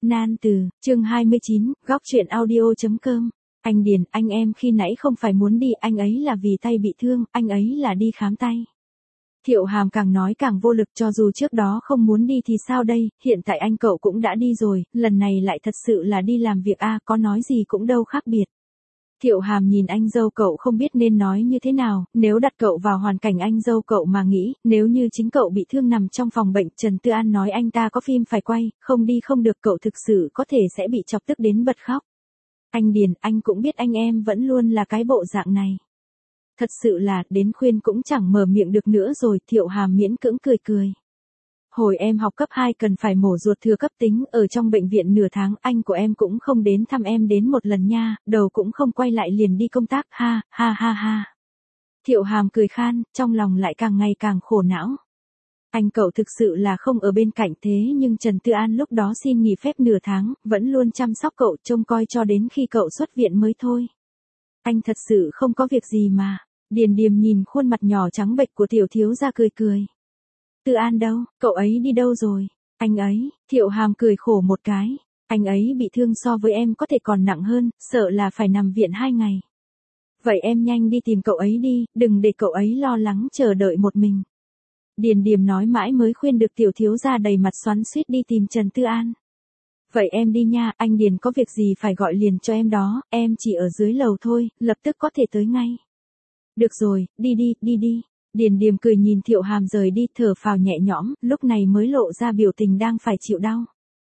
Nan từ, chương 29, góc truyện audio.com. Anh Điền, anh em khi nãy không phải muốn đi, anh ấy là vì tay bị thương, anh ấy là đi khám tay. Thiệu Hàm càng nói càng vô lực, cho dù trước đó không muốn đi thì sao đây, hiện tại anh cậu cũng đã đi rồi, lần này lại thật sự là đi làm việc có nói gì cũng đâu khác biệt. Thiệu Hàm nhìn anh dâu cậu không biết nên nói như thế nào, nếu đặt cậu vào hoàn cảnh anh dâu cậu mà nghĩ, nếu như chính cậu bị thương nằm trong phòng bệnh, Trần Tư An nói anh ta có phim phải quay, không đi không được, cậu thực sự có thể sẽ bị chọc tức đến bật khóc. Anh Điền, anh cũng biết anh em vẫn luôn là cái bộ dạng này. Thật sự là, đến khuyên cũng chẳng mở miệng được nữa rồi, Thiệu Hàm miễn cưỡng cười cười. Hồi em học cấp 2 cần phải mổ ruột thừa cấp tính, ở trong bệnh viện nửa tháng, anh của em cũng không đến thăm em đến một lần nha, đầu cũng không quay lại liền đi công tác, ha, ha ha ha. Thiệu Hàm cười khan, trong lòng lại càng ngày càng khổ não. Anh cậu thực sự là không ở bên cạnh, thế nhưng Trần Tư An lúc đó xin nghỉ phép nửa tháng, vẫn luôn chăm sóc cậu, trông coi cho đến khi cậu xuất viện mới thôi. Anh thật sự không có việc gì mà. Điền Điềm nhìn khuôn mặt nhỏ trắng bệch của tiểu thiếu gia cười cười. Tư An đâu, cậu ấy đi đâu rồi? Anh ấy, Thiệu Hàm cười khổ một cái. Anh ấy bị thương so với em có thể còn nặng hơn, sợ là phải nằm viện 2 ngày. Vậy em nhanh đi tìm cậu ấy đi, đừng để cậu ấy lo lắng chờ đợi một mình. Điền Điềm nói mãi mới khuyên được tiểu thiếu gia đầy mặt xoắn xuýt đi tìm Trần Tư An. Vậy em đi nha, anh Điền có việc gì phải gọi liền cho em đó, em chỉ ở dưới lầu thôi, lập tức có thể tới ngay. Được rồi, đi đi. Điền Điềm cười nhìn Thiệu Hàm rời đi, thở phào nhẹ nhõm, lúc này mới lộ ra biểu tình đang phải chịu đau.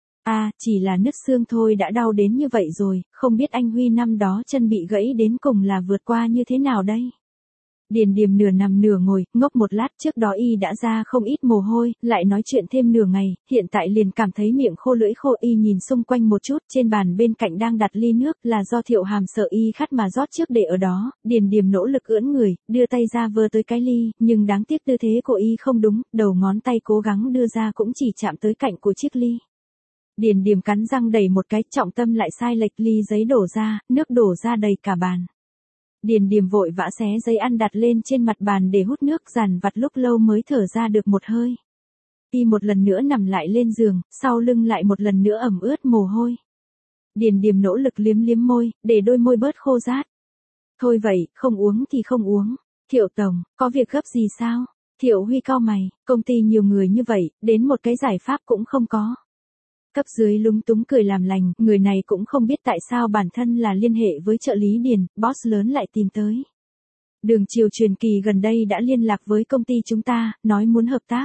Chỉ là nứt xương thôi đã đau đến như vậy rồi, không biết anh Huy năm đó chân bị gãy đến cùng là vượt qua như thế nào đây? Điền Điềm nửa nằm nửa ngồi, ngốc một lát, trước đó y đã ra không ít mồ hôi, lại nói chuyện thêm nửa ngày, hiện tại liền cảm thấy miệng khô lưỡi khô. Y nhìn xung quanh một chút, trên bàn bên cạnh đang đặt ly nước, là do Thiệu Hàm sợ y khát mà rót trước để ở đó. Điền Điềm nỗ lực ưỡn người, đưa tay ra vơ tới cái ly, nhưng đáng tiếc tư thế của y không đúng, đầu ngón tay cố gắng đưa ra cũng chỉ chạm tới cạnh của chiếc ly. Điền Điềm cắn răng đẩy một cái, trọng tâm lại sai lệch, ly giấy đổ ra, nước đổ ra đầy cả bàn. Điền Điềm vội vã xé giấy ăn đặt lên trên mặt bàn để hút nước, dằn vặt lúc lâu mới thở ra được một hơi. Y một lần nữa nằm lại lên giường, sau lưng lại một lần nữa ẩm ướt mồ hôi. Điền Điềm nỗ lực liếm môi, để đôi môi bớt khô rát. Thôi vậy, không uống thì không uống. Thiệu tổng, có việc gấp gì sao? Thiệu Huy cau mày, công ty nhiều người như vậy, đến một cái giải pháp cũng không có. Cấp dưới lúng túng cười làm lành, người này cũng không biết tại sao bản thân là liên hệ với trợ lý Điền, boss lớn lại tìm tới. Đường Triều Truyền Kỳ gần đây đã liên lạc với công ty chúng ta, nói muốn hợp tác.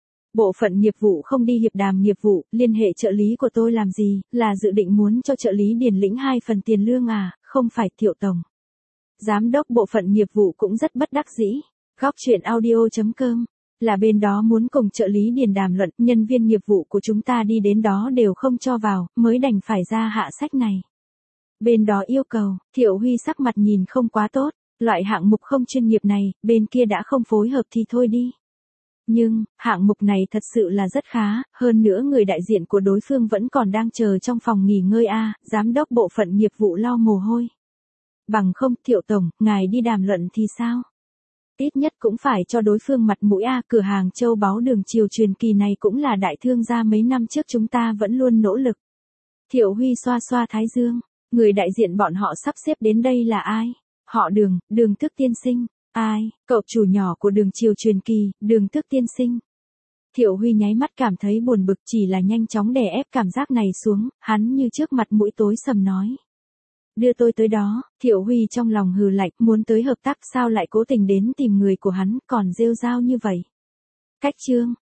Bộ phận nghiệp vụ không đi hiệp đàm nghiệp vụ, liên hệ trợ lý của tôi làm gì, là dự định muốn cho trợ lý Điền lĩnh 2 phần tiền lương không phải Thiệu tổng. Giám đốc bộ phận nghiệp vụ cũng rất bất đắc dĩ. Góc truyện audio.com. Là bên đó muốn cùng trợ lý Điền đàm luận, nhân viên nghiệp vụ của chúng ta đi đến đó đều không cho vào, mới đành phải ra hạ sách này. Bên đó yêu cầu, Thiệu Huy sắc mặt nhìn không quá tốt, loại hạng mục không chuyên nghiệp này, bên kia đã không phối hợp thì thôi đi. Nhưng, hạng mục này thật sự là rất khá, hơn nữa người đại diện của đối phương vẫn còn đang chờ trong phòng nghỉ ngơi giám đốc bộ phận nghiệp vụ lau mồ hôi. Bằng không, Thiệu tổng, ngài đi đàm luận thì sao? Ít nhất cũng phải cho đối phương mặt mũi cửa hàng châu báu Đường Triều Truyền Kỳ này cũng là đại thương gia mấy năm trước chúng ta vẫn luôn nỗ lực. Thiệu Huy xoa xoa thái dương, người đại diện bọn họ sắp xếp đến đây là ai? Họ Đường, Đường Tước tiên sinh. Ai? Cậu chủ nhỏ của Đường Triều Truyền Kỳ, Đường Tước tiên sinh. Thiệu Huy nháy mắt cảm thấy buồn bực, chỉ là nhanh chóng đè ép cảm giác này xuống, hắn như trước mặt mũi tối sầm nói. Đưa tôi tới đó. Thiệu Huy trong lòng hừ lạnh, muốn tới hợp tác sao lại cố tình đến tìm người của hắn, còn rêu rao như vậy. Cách chương.